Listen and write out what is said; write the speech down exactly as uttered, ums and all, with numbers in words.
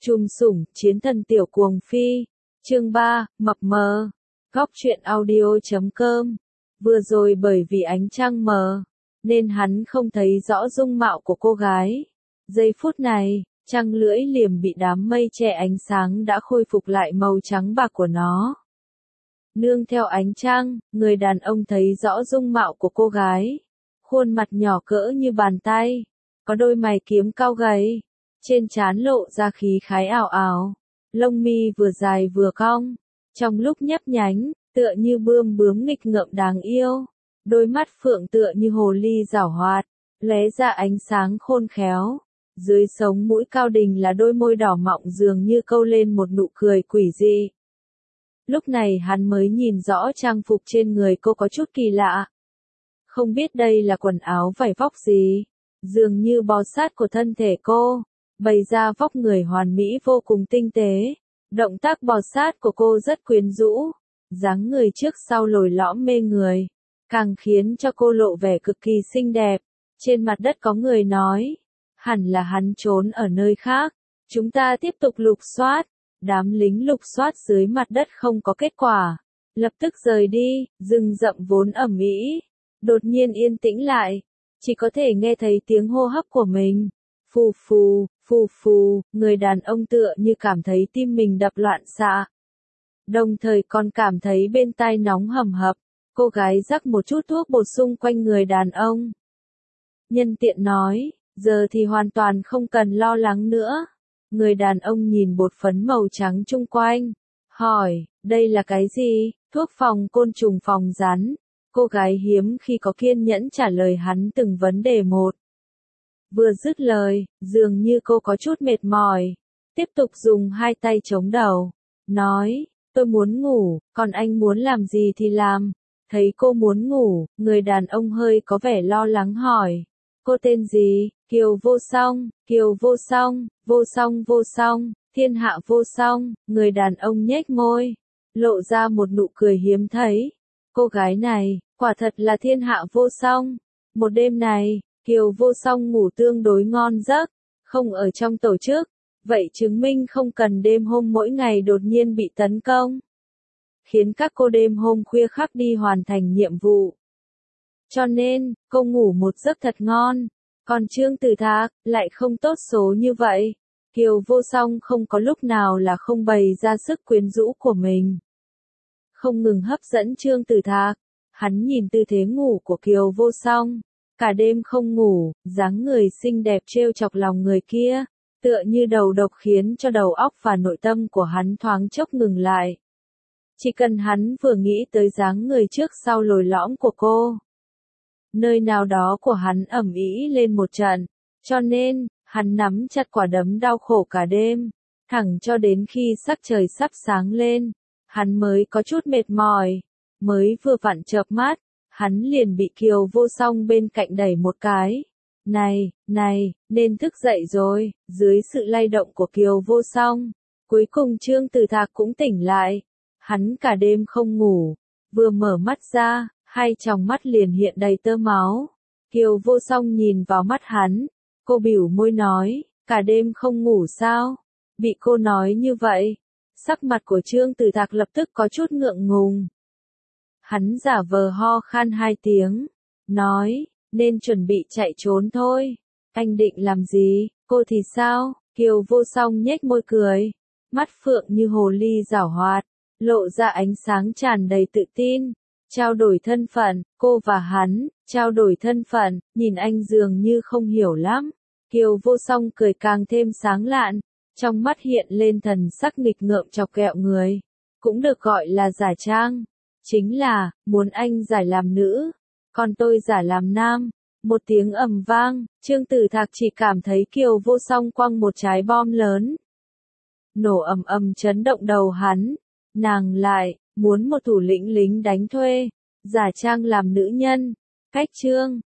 Chùm sủng, chiến thần tiểu cuồng phi. Chương ba, mập mờ. Góc truyện audio chấm com. Vừa rồi bởi vì ánh trăng mờ, nên hắn không thấy rõ dung mạo của cô gái. Giây phút này, trăng lưỡi liềm bị đám mây che ánh sáng đã khôi phục lại màu trắng bạc của nó. Nương theo ánh trăng, người đàn ông thấy rõ dung mạo của cô gái. Khuôn mặt nhỏ cỡ như bàn tay, có đôi mày kiếm cao gầy, trên trán lộ ra khí khái ảo ảo, lông mi vừa dài vừa cong, trong lúc nhấp nhánh, tựa như bươm bướm nghịch ngợm đáng yêu, đôi mắt phượng tựa như hồ ly giảo hoạt, lóe ra ánh sáng khôn khéo. Dưới sống mũi cao đình là đôi môi đỏ mọng dường như câu lên một nụ cười quỷ dị. Lúc này hắn mới nhìn rõ trang phục trên người cô có chút kỳ lạ. Không biết đây là quần áo vải vóc gì, dường như bó sát của thân thể cô, bày ra vóc người hoàn mỹ vô cùng tinh tế. Động tác bò sát của cô rất quyến rũ, dáng người trước sau lồi lõm mê người, càng khiến cho cô lộ vẻ cực kỳ xinh đẹp. Trên mặt đất có người nói, hẳn là hắn trốn ở nơi khác, chúng ta tiếp tục lục soát. Đám lính lục soát dưới mặt đất không có kết quả, lập tức rời đi. Rừng rậm vốn ẩm ĩ, đột nhiên yên tĩnh lại, chỉ có thể nghe thấy tiếng hô hấp của mình. Phù phù, phù phù, người đàn ông tựa như cảm thấy tim mình đập loạn xạ. Đồng thời còn cảm thấy bên tai nóng hầm hập, cô gái rắc một chút thuốc bột xung quanh người đàn ông. Nhân tiện nói, giờ thì hoàn toàn không cần lo lắng nữa. Người đàn ông nhìn bột phấn màu trắng chung quanh, hỏi, đây là cái gì? Thuốc phòng côn trùng phòng rắn. Cô gái hiếm khi có kiên nhẫn trả lời hắn từng vấn đề một. Vừa dứt lời, dường như cô có chút mệt mỏi, tiếp tục dùng hai tay chống đầu, nói, tôi muốn ngủ, còn anh muốn làm gì thì làm. Thấy cô muốn ngủ, người đàn ông hơi có vẻ lo lắng hỏi, cô tên gì? Kiều Vô Song, Kiều Vô Song, Vô Song Vô Song, thiên hạ vô song. Người đàn ông nhếch môi, lộ ra một nụ cười hiếm thấy. Cô gái này, quả thật là thiên hạ vô song. Một đêm này, Kiều Vô Song ngủ tương đối ngon giấc, không ở trong tổ chức, vậy chứng minh không cần đêm hôm mỗi ngày đột nhiên bị tấn công, khiến các cô đêm hôm khuya khắc đi hoàn thành nhiệm vụ. Cho nên, cô ngủ một giấc thật ngon. Còn Trương Tử Thạc, lại không tốt số như vậy. Kiều Vô Song không có lúc nào là không bày ra sức quyến rũ của mình, không ngừng hấp dẫn Trương Tử Thạc. Hắn nhìn tư thế ngủ của Kiều Vô Song, cả đêm không ngủ, dáng người xinh đẹp trêu chọc lòng người kia, tựa như đầu độc khiến cho đầu óc và nội tâm của hắn thoáng chốc ngừng lại. Chỉ cần hắn vừa nghĩ tới dáng người trước sau lồi lõm của cô, nơi nào đó của hắn ẩm ĩ lên một trận, cho nên, hắn nắm chặt quả đấm đau khổ cả đêm, thẳng cho đến khi sắc trời sắp sáng lên, hắn mới có chút mệt mỏi, mới vừa vặn chợp mắt, hắn liền bị Kiều Vô Song bên cạnh đẩy một cái. Này, này, nên thức dậy rồi. Dưới sự lay động của Kiều Vô Song, cuối cùng Trương Tử Thạc cũng tỉnh lại. Hắn cả đêm không ngủ, vừa mở mắt ra, hai tròng mắt liền hiện đầy tơ máu. Kiều Vô Song nhìn vào mắt hắn, cô bĩu môi nói, cả đêm không ngủ sao? Bị cô nói như vậy, sắc mặt của Trương Tử Thạc lập tức có chút ngượng ngùng. Hắn giả vờ ho khan hai tiếng, nói, nên chuẩn bị chạy trốn thôi. Anh định làm gì? Cô thì sao? Kiều Vô Song nhếch môi cười, mắt phượng như hồ ly giảo hoạt, lộ ra ánh sáng tràn đầy tự tin. Trao đổi thân phận, cô và hắn, trao đổi thân phận, nhìn anh dường như không hiểu lắm. Kiều Vô Song cười càng thêm sáng lạn, trong mắt hiện lên thần sắc nghịch ngợm chọc ghẹo người, cũng được gọi là giả trang. Chính là, muốn anh giải làm nữ, còn tôi giả làm nam. Một tiếng ầm vang, Trương Tử Thạc chỉ cảm thấy Kiều Vô Song quăng một trái bom lớn, nổ ầm ầm chấn động đầu hắn. Nàng lại muốn một thủ lĩnh lính đánh thuê, giả trang làm nữ nhân. Cách Trương